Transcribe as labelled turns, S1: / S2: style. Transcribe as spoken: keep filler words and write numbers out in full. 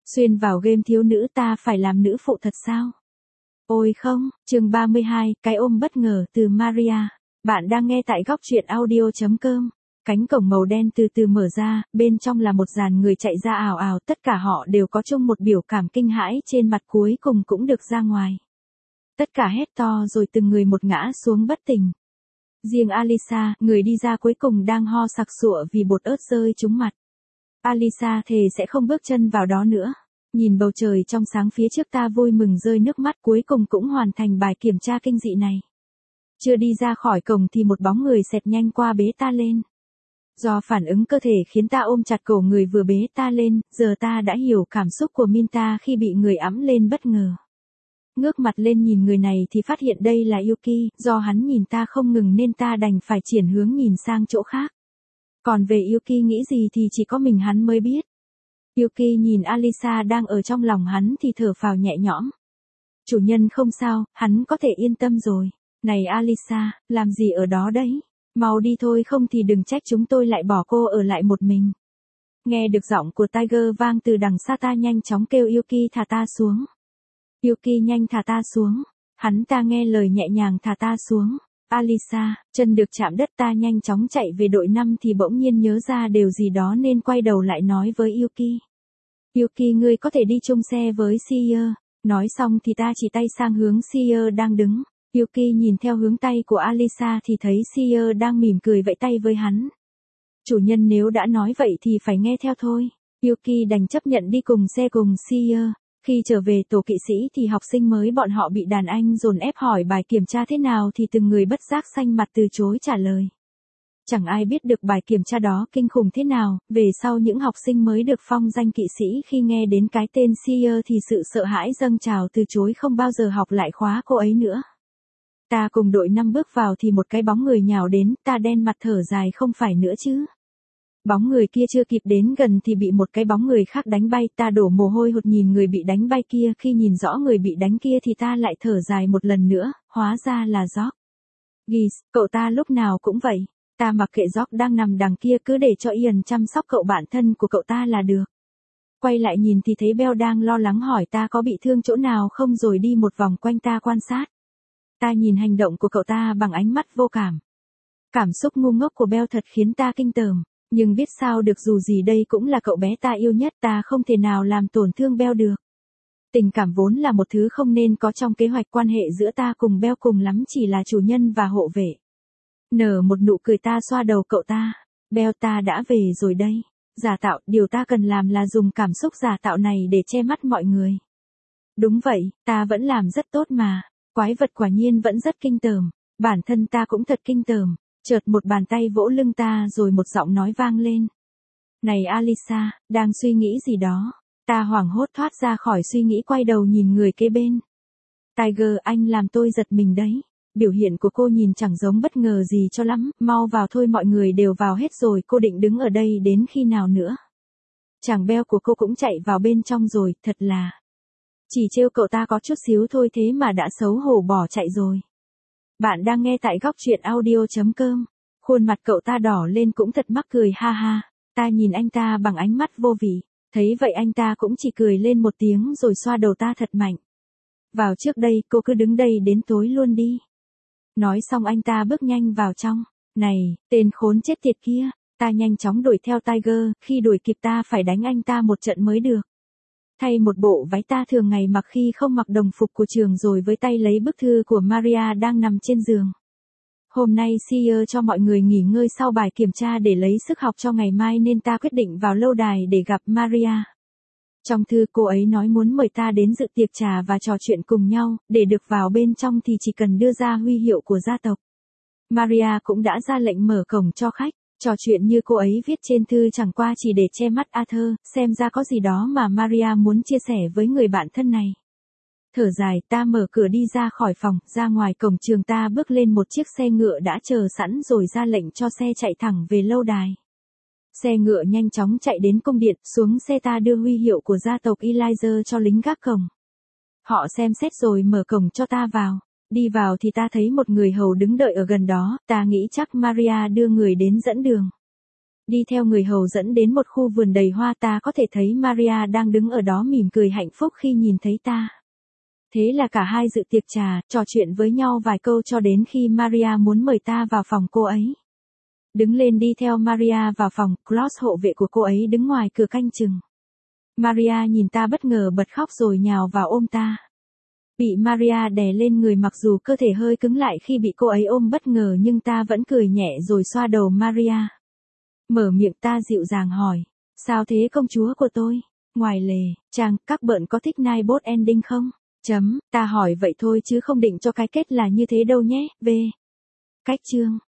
S1: Xuyên vào game thiếu nữ ta phải làm nữ phụ thật sao? Ôi không, chương ba mươi hai, cái ôm bất ngờ từ Maria. Bạn đang nghe tại góc truyện audio.com. Cánh cổng màu đen từ từ mở ra, bên trong là một dàn người chạy ra ào ào, tất cả họ đều có chung một biểu cảm kinh hãi trên mặt, cuối cùng cũng được ra ngoài. Tất cả hét to rồi từng người một ngã xuống bất tỉnh. Riêng Alisa, người đi ra cuối cùng đang ho sặc sụa vì bột ớt rơi trúng mặt. Alisa thề sẽ không bước chân vào đó nữa. Nhìn bầu trời trong sáng phía trước, ta vui mừng rơi nước mắt, cuối cùng cũng hoàn thành bài kiểm tra kinh dị này. Chưa đi ra khỏi cổng thì một bóng người xẹt nhanh qua bế ta lên. Do phản ứng cơ thể khiến ta ôm chặt cổ người vừa bế ta lên, giờ ta đã hiểu cảm xúc của Minta khi bị người ẵm lên bất ngờ. Ngước mặt lên nhìn người này thì phát hiện đây là Yuki, do hắn nhìn ta không ngừng nên ta đành phải chuyển hướng nhìn sang chỗ khác. Còn về Yuki nghĩ gì thì chỉ có mình hắn mới biết. Yuki nhìn Alisa đang ở trong lòng hắn thì thở phào nhẹ nhõm. Chủ nhân không sao, hắn có thể yên tâm rồi. Này Alisa, làm gì ở đó đấy? Mau đi thôi, không thì đừng trách chúng tôi lại bỏ cô ở lại một mình. Nghe được giọng của Tiger vang từ đằng xa, ta nhanh chóng kêu Yuki thả ta xuống. Yuki nhanh thả ta xuống. Hắn ta nghe lời nhẹ nhàng thả ta xuống. Alisa, chân được chạm đất, ta nhanh chóng chạy về đội năm thì bỗng nhiên nhớ ra điều gì đó nên quay đầu lại nói với Yuki. Yuki, ngươi có thể đi chung xe với Seer. Nói xong thì ta chỉ tay sang hướng Seer đang đứng. Yuki nhìn theo hướng tay của Alisa thì thấy Seer đang mỉm cười vẫy tay với hắn. Chủ nhân nếu đã nói vậy thì phải nghe theo thôi. Yuki đành chấp nhận đi cùng xe cùng Seer. Khi trở về tổ kỵ sĩ thì học sinh mới bọn họ bị đàn anh dồn ép hỏi bài kiểm tra thế nào thì từng người bất giác xanh mặt từ chối trả lời. Chẳng ai biết được bài kiểm tra đó kinh khủng thế nào. Về sau những học sinh mới được phong danh kỵ sĩ khi nghe đến cái tên Seer thì sự sợ hãi dâng trào, từ chối không bao giờ học lại khóa cô ấy nữa. Ta cùng đội năm bước vào thì một cái bóng người nhào đến, ta đen mặt thở dài, không phải nữa chứ. Bóng người kia chưa kịp đến gần thì bị một cái bóng người khác đánh bay, ta đổ mồ hôi hột nhìn người bị đánh bay kia, khi nhìn rõ người bị đánh kia thì ta lại thở dài một lần nữa, hóa ra là George. Gis, cậu ta lúc nào cũng vậy, ta mặc kệ George đang nằm đằng kia, cứ để cho Ian chăm sóc cậu bạn thân của cậu ta là được. Quay lại nhìn thì thấy Bell đang lo lắng hỏi ta có bị thương chỗ nào không rồi đi một vòng quanh ta quan sát. Ta nhìn hành động của cậu ta bằng ánh mắt vô cảm. Cảm xúc ngu ngốc của Bell thật khiến ta kinh tởm. Nhưng biết sao được, dù gì đây cũng là cậu bé ta yêu nhất, ta không thể nào làm tổn thương Bell được. Tình cảm vốn là một thứ không nên có trong kế hoạch quan hệ giữa ta cùng Bell, cùng lắm chỉ là chủ nhân và hộ vệ. Nở một nụ cười, ta xoa đầu cậu ta. Bell, ta đã về rồi đây. Giả tạo, điều ta cần làm là dùng cảm xúc giả tạo này để che mắt mọi người. Đúng vậy, ta vẫn làm rất tốt mà. Quái vật quả nhiên vẫn rất kinh tởm. Bản thân ta cũng thật kinh tởm. Chợt một bàn tay vỗ lưng ta rồi một giọng nói vang lên. Này Alisa, đang suy nghĩ gì đó? Ta hoảng hốt thoát ra khỏi suy nghĩ, quay đầu nhìn người kế bên. Tiger, anh làm tôi giật mình đấy. Biểu hiện của cô nhìn chẳng giống bất ngờ gì cho lắm. Mau vào thôi, mọi người đều vào hết rồi, cô định đứng ở đây đến khi nào nữa? Chàng Bell của cô cũng chạy vào bên trong rồi, thật là. Chỉ trêu cậu ta có chút xíu thôi thế mà đã xấu hổ bỏ chạy rồi. Bạn đang nghe tại góc truyện audio.com. Khuôn mặt cậu ta đỏ lên cũng thật mắc cười, ha ha. Ta nhìn anh ta bằng ánh mắt vô vị. Thấy vậy anh ta cũng chỉ cười lên một tiếng rồi xoa đầu ta thật mạnh. Vào trước đây, cô cứ đứng đây đến tối luôn đi. Nói xong anh ta bước nhanh vào trong. Này, tên khốn chết tiệt kia. Ta nhanh chóng đuổi theo Tiger, khi đuổi kịp ta phải đánh anh ta một trận mới được. Thay một bộ váy ta thường ngày mặc khi không mặc đồng phục của trường, rồi với tay lấy bức thư của Maria đang nằm trên giường. Hôm nay Seer cho mọi người nghỉ ngơi sau bài kiểm tra để lấy sức học cho ngày mai nên ta quyết định vào lâu đài để gặp Maria. Trong thư cô ấy nói muốn mời ta đến dự tiệc trà và trò chuyện cùng nhau, để được vào bên trong thì chỉ cần đưa ra huy hiệu của gia tộc. Maria cũng đã ra lệnh mở cổng cho khách. Trò chuyện như cô ấy viết trên thư chẳng qua chỉ để che mắt Arthur, xem ra có gì đó mà Maria muốn chia sẻ với người bạn thân này. Thở dài, ta mở cửa đi ra khỏi phòng, ra ngoài cổng trường ta bước lên một chiếc xe ngựa đã chờ sẵn rồi ra lệnh cho xe chạy thẳng về lâu đài. Xe ngựa nhanh chóng chạy đến cung điện, xuống xe ta đưa huy hiệu của gia tộc Eliza cho lính gác cổng. Họ xem xét rồi mở cổng cho ta vào. Đi vào thì ta thấy một người hầu đứng đợi ở gần đó, ta nghĩ chắc Maria đưa người đến dẫn đường. Đi theo người hầu dẫn đến một khu vườn đầy hoa, ta có thể thấy Maria đang đứng ở đó mỉm cười hạnh phúc khi nhìn thấy ta. Thế là cả hai dự tiệc trà, trò chuyện với nhau vài câu cho đến khi Maria muốn mời ta vào phòng cô ấy. Đứng lên đi theo Maria vào phòng, Klaus hộ vệ của cô ấy đứng ngoài cửa canh chừng. Maria nhìn ta bất ngờ bật khóc rồi nhào vào ôm ta. Bị Maria đè lên người mặc dù cơ thể hơi cứng lại khi bị cô ấy ôm bất ngờ nhưng ta vẫn cười nhẹ rồi xoa đầu Maria. Mở miệng ta dịu dàng hỏi, sao thế công chúa của tôi? Ngoài lề, chàng, các bợn có thích night boat ending không? Chấm, ta hỏi vậy thôi chứ không định cho cái kết là như thế đâu nhé, v. Cách chương.